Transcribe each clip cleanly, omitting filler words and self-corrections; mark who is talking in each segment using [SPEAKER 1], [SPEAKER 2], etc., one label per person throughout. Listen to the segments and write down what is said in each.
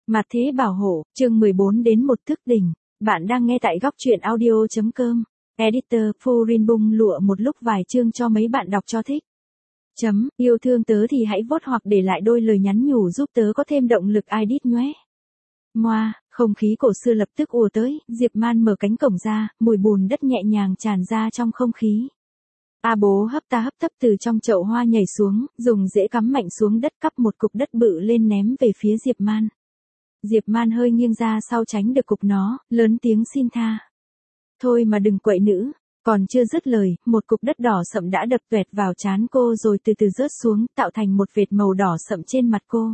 [SPEAKER 1] Mặt thế bảo hộ, chương 14 đến một thức đỉnh. Bạn đang nghe tại góc truyện audio.com. Editor Furin bung lụa một lúc vài chương cho mấy bạn đọc cho thích. Yêu thương tớ thì hãy vote hoặc để lại đôi lời nhắn nhủ giúp tớ có thêm động lực edit nhé. Ngoa, không khí cổ xưa lập tức ùa tới, Diệp Man mở cánh cổng ra, mùi bùn đất nhẹ nhàng tràn ra trong không khí. A bố hấp ta hấp tấp từ trong chậu hoa nhảy xuống, dùng rễ cắm mạnh xuống đất cắp một cục đất bự lên ném về phía Diệp Man. Diệp Man hơi nghiêng ra sau tránh được cục nó, lớn tiếng xin tha. Thôi mà đừng quậy nữ, còn chưa dứt lời, một cục đất đỏ sậm đã đập tuẹt vào trán cô rồi từ từ rớt xuống, tạo thành một vệt màu đỏ sậm trên mặt cô.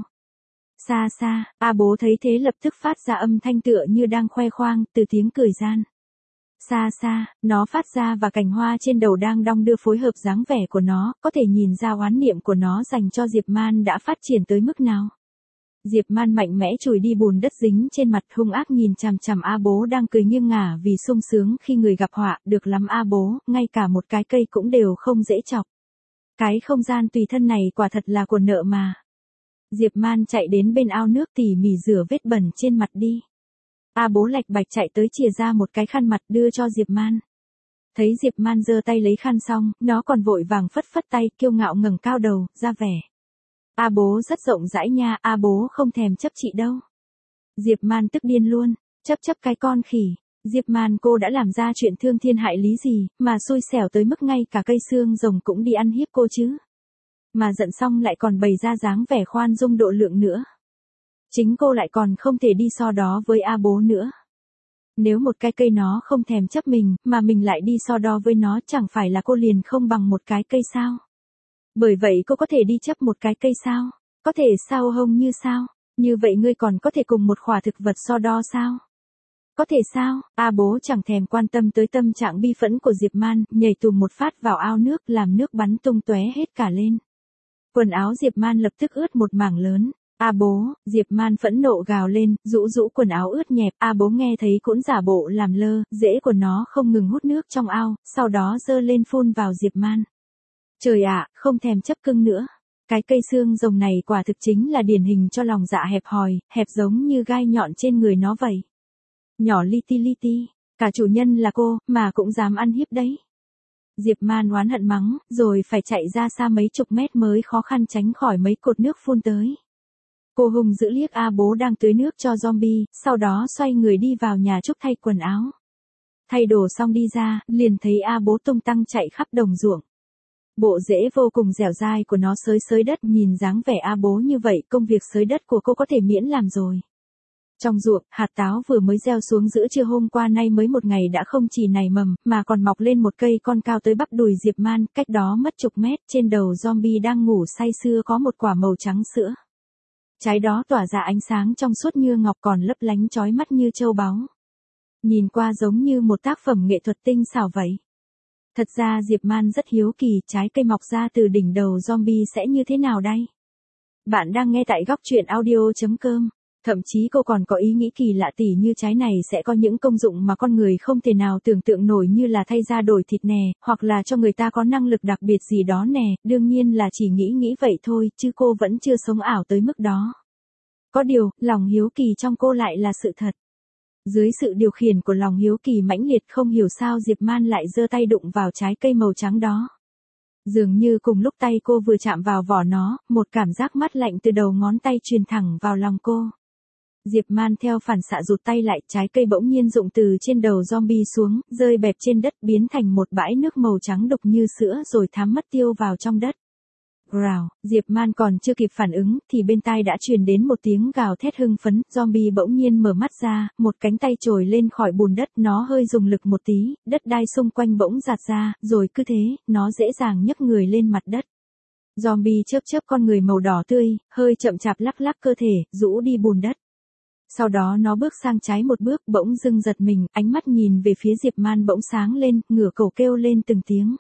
[SPEAKER 1] Xa xa, A bố thấy thế lập tức phát ra âm thanh tựa như đang khoe khoang, từ tiếng cười gian. Xa xa, nó phát ra và cành hoa trên đầu đang đong đưa phối hợp dáng vẻ của nó, có thể nhìn ra oán niệm của nó dành cho Diệp Man đã phát triển tới mức nào. Diệp Man mạnh mẽ chùi đi bùn đất dính trên mặt, hung ác nhìn chằm chằm A bố đang cười nghiêng ngả vì sung sướng khi người gặp họa, được lắm A bố, ngay cả một cái cây cũng đều không dễ chọc. Cái không gian tùy thân này quả thật là của nợ mà. Diệp Man chạy đến bên ao nước tỉ mỉ rửa vết bẩn trên mặt đi. A bố lạch bạch chạy tới chìa ra một cái khăn mặt đưa cho Diệp Man. Thấy Diệp Man giơ tay lấy khăn xong, nó còn vội vàng phất phất tay, kiêu ngạo ngẩng cao đầu, ra vẻ. A bố rất rộng rãi nha, A bố không thèm chấp chị đâu. Diệp Man tức điên luôn, chấp cái con khỉ. Diệp Man cô đã làm ra chuyện thương thiên hại lý gì, mà xui xẻo tới mức ngay cả cây xương rồng cũng đi ăn hiếp cô chứ. Mà giận xong lại còn bày ra dáng vẻ khoan dung độ lượng nữa. Chính cô lại còn không thể đi so đó với A bố nữa. Nếu một cái cây nó không thèm chấp mình, mà mình lại đi so đo với nó, chẳng phải là cô liền không bằng một cái cây sao? Bởi vậy cô có thể đi chấp một cái cây sao? Có thể sao hông như sao? Như vậy ngươi còn có thể cùng một khỏa thực vật so đo sao? Có thể sao? A bố chẳng thèm quan tâm tới tâm trạng bi phẫn của Diệp Man, nhảy tùm một phát vào ao nước làm nước bắn tung tóe hết cả lên. Quần áo Diệp Man lập tức ướt một mảng lớn. A bố, Diệp Man phẫn nộ gào lên, rũ quần áo ướt nhẹp. A bố nghe thấy cũng giả bộ làm lơ, rễ của nó không ngừng hút nước trong ao, sau đó giơ lên phun vào Diệp Man. Trời ạ, không thèm chấp cưng nữa. Cái cây xương rồng này quả thực chính là điển hình cho lòng dạ hẹp hòi, hẹp giống như gai nhọn trên người nó vậy. Nhỏ li ti, cả chủ nhân là cô, mà cũng dám ăn hiếp đấy. Diệp Man oán hận mắng, rồi phải chạy ra xa mấy chục mét mới khó khăn tránh khỏi mấy cột nước phun tới. Cô hùng dữ liếc A bố đang tưới nước cho zombie, sau đó xoay người đi vào nhà Trúc thay quần áo. Thay đồ xong đi ra, liền thấy A bố tung tăng chạy khắp đồng ruộng. Bộ rễ vô cùng dẻo dai của nó xới đất, nhìn dáng vẻ A bố như vậy, công việc xới đất của cô có thể miễn làm rồi. Trong ruộng, hạt táo vừa mới gieo xuống giữa trưa hôm qua nay mới một ngày đã không chỉ nảy mầm, mà còn mọc lên một cây con cao tới bắp đùi Diệp Man, cách đó mất chục mét, trên đầu zombie đang ngủ say sưa có một quả màu trắng sữa. Trái đó tỏa ra ánh sáng trong suốt như ngọc, còn lấp lánh chói mắt như châu báu. Nhìn qua giống như một tác phẩm nghệ thuật tinh xảo vậy. Thật ra Diệp Man rất hiếu kỳ trái cây mọc ra từ đỉnh đầu zombie sẽ như thế nào đây? Bạn đang nghe tại góc truyện audio.com. Thậm chí cô còn có ý nghĩ kỳ lạ tỉ như trái này sẽ có những công dụng mà con người không thể nào tưởng tượng nổi, như là thay da đổi thịt nè, hoặc là cho người ta có năng lực đặc biệt gì đó nè, đương nhiên là chỉ nghĩ vậy thôi, chứ cô vẫn chưa sống ảo tới mức đó. Có điều, lòng hiếu kỳ trong cô lại là sự thật. Dưới sự điều khiển của lòng hiếu kỳ mãnh liệt, không hiểu sao Diệp Man lại giơ tay đụng vào trái cây màu trắng đó. Dường như cùng lúc tay cô vừa chạm vào vỏ nó, một cảm giác mát lạnh từ đầu ngón tay truyền thẳng vào lòng cô. Diệp Man theo phản xạ rụt tay lại, trái cây bỗng nhiên rụng từ trên đầu zombie xuống, rơi bẹp trên đất, biến thành một bãi nước màu trắng đục như sữa rồi thắm mất tiêu vào trong đất. Rào, Diệp Man còn chưa kịp phản ứng, thì bên tai đã truyền đến một tiếng gào thét hưng phấn, zombie bỗng nhiên mở mắt ra, một cánh tay trồi lên khỏi bùn đất, nó hơi dùng lực một tí, đất đai xung quanh bỗng giạt ra, rồi cứ thế, nó dễ dàng nhấc người lên mặt đất. Zombie chớp con người màu đỏ tươi, hơi chậm chạp lắc cơ thể, rũ đi bùn đất. Sau đó nó bước sang trái một bước, bỗng dưng giật mình, ánh mắt nhìn về phía Diệp Man bỗng sáng lên, ngửa cổ kêu lên từng tiếng.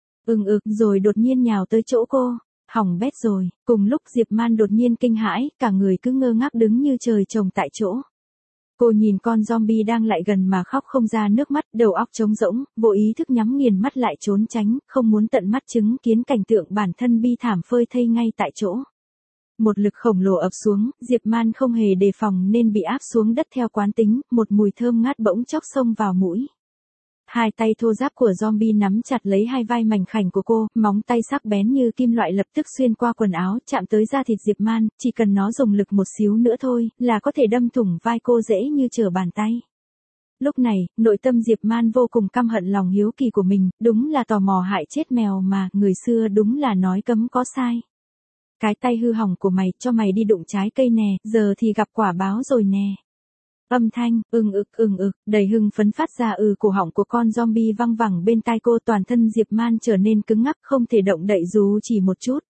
[SPEAKER 1] Rồi đột nhiên nhào tới chỗ cô. Hỏng bét rồi. Cùng lúc Diệp Man đột nhiên kinh hãi, cả người cứ ngơ ngác đứng như trời trồng tại chỗ. Cô nhìn con zombie đang lại gần mà khóc không ra nước mắt, đầu óc trống rỗng, vô ý thức nhắm nghiền mắt lại trốn tránh, không muốn tận mắt chứng kiến cảnh tượng bản thân bi thảm phơi thây ngay tại chỗ. Một lực khổng lồ ập xuống, Diệp Man không hề đề phòng nên bị áp xuống đất theo quán tính, một mùi thơm ngát bỗng chốc xông vào mũi. Hai tay thô ráp của zombie nắm chặt lấy hai vai mảnh khảnh của cô, móng tay sắc bén như kim loại lập tức xuyên qua quần áo, chạm tới da thịt Diệp Man, chỉ cần nó dùng lực một xíu nữa thôi, là có thể đâm thủng vai cô dễ như trở bàn tay. Lúc này, nội tâm Diệp Man vô cùng căm hận lòng hiếu kỳ của mình, đúng là tò mò hại chết mèo mà, người xưa đúng là nói cấm có sai. Cái tay hư hỏng của mày, cho mày đi đụng trái cây nè, giờ thì gặp quả báo rồi nè. Âm thanh, đầy hưng phấn phát ra cổ họng của con zombie văng vẳng bên tai cô, toàn thân Diệp Man trở nên cứng ngắc không thể động đậy dù chỉ một chút.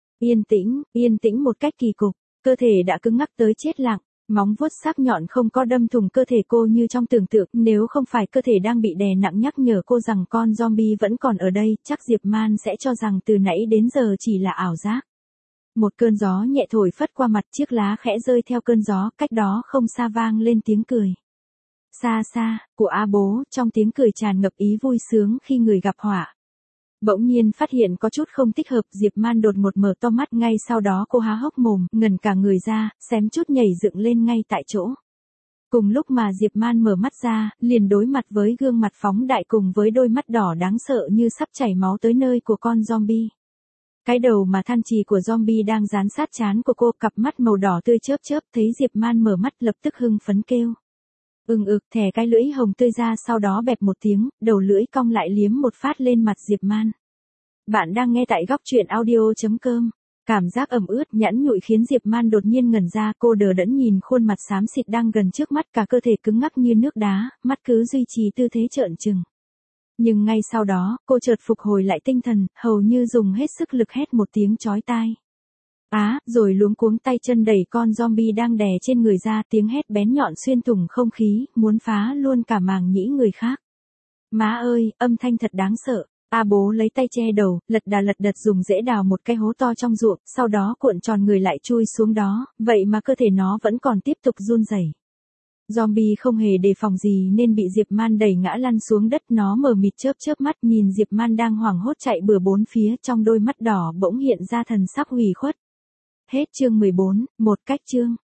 [SPEAKER 1] Yên tĩnh một cách kỳ cục, cơ thể đã cứng ngắc tới chết lặng, móng vuốt sắc nhọn không có đâm thủng cơ thể cô như trong tưởng tượng, nếu không phải cơ thể đang bị đè nặng nhắc nhở cô rằng con zombie vẫn còn ở đây, chắc Diệp Man sẽ cho rằng từ nãy đến giờ chỉ là ảo giác. Một cơn gió nhẹ thổi phất qua mặt, chiếc lá khẽ rơi theo cơn gió, cách đó không xa vang lên tiếng cười. Xa xa, của A Bố, trong tiếng cười tràn ngập ý vui sướng khi người gặp họa. Bỗng nhiên phát hiện có chút không thích hợp, Diệp Man đột ngột mở to mắt, ngay sau đó cô há hốc mồm, ngẩn cả người ra, xém chút nhảy dựng lên ngay tại chỗ. Cùng lúc mà Diệp Man mở mắt ra, liền đối mặt với gương mặt phóng đại cùng với đôi mắt đỏ đáng sợ như sắp chảy máu tới nơi của con zombie. Cái đầu mà than chì của zombie đang dán sát trán của cô, cặp mắt màu đỏ tươi chớp chớp, thấy Diệp Man mở mắt lập tức hưng phấn kêu. Thè cái lưỡi hồng tươi ra, sau đó bẹp một tiếng, đầu lưỡi cong lại liếm một phát lên mặt Diệp Man. Bạn đang nghe tại góc truyện audio.com. Cảm giác ẩm ướt, nhẵn nhụi khiến Diệp Man đột nhiên ngẩn ra, cô đờ đẫn nhìn khuôn mặt xám xịt đang gần trước mắt, cả cơ thể cứng ngắc như nước đá, mắt cứ duy trì tư thế trợn trừng. Nhưng ngay sau đó, cô chợt phục hồi lại tinh thần, hầu như dùng hết sức lực hét một tiếng chói tai. Rồi luống cuống tay chân đẩy con zombie đang đè trên người ra, tiếng hét bén nhọn xuyên thủng không khí, muốn phá luôn cả màng nhĩ người khác. Má ơi, âm thanh thật đáng sợ. A Bố lấy tay che đầu, lật đật dùng rễ đào một cái hố to trong ruộng, sau đó cuộn tròn người lại chui xuống đó, vậy mà cơ thể nó vẫn còn tiếp tục run rẩy. Zombie không hề đề phòng gì nên bị Diệp Man đẩy ngã lăn xuống đất, nó mờ mịt chớp mắt nhìn Diệp Man đang hoảng hốt chạy bừa bốn phía, trong đôi mắt đỏ bỗng hiện ra thần sắc ủy khuất. Hết chương 14, một cách chương.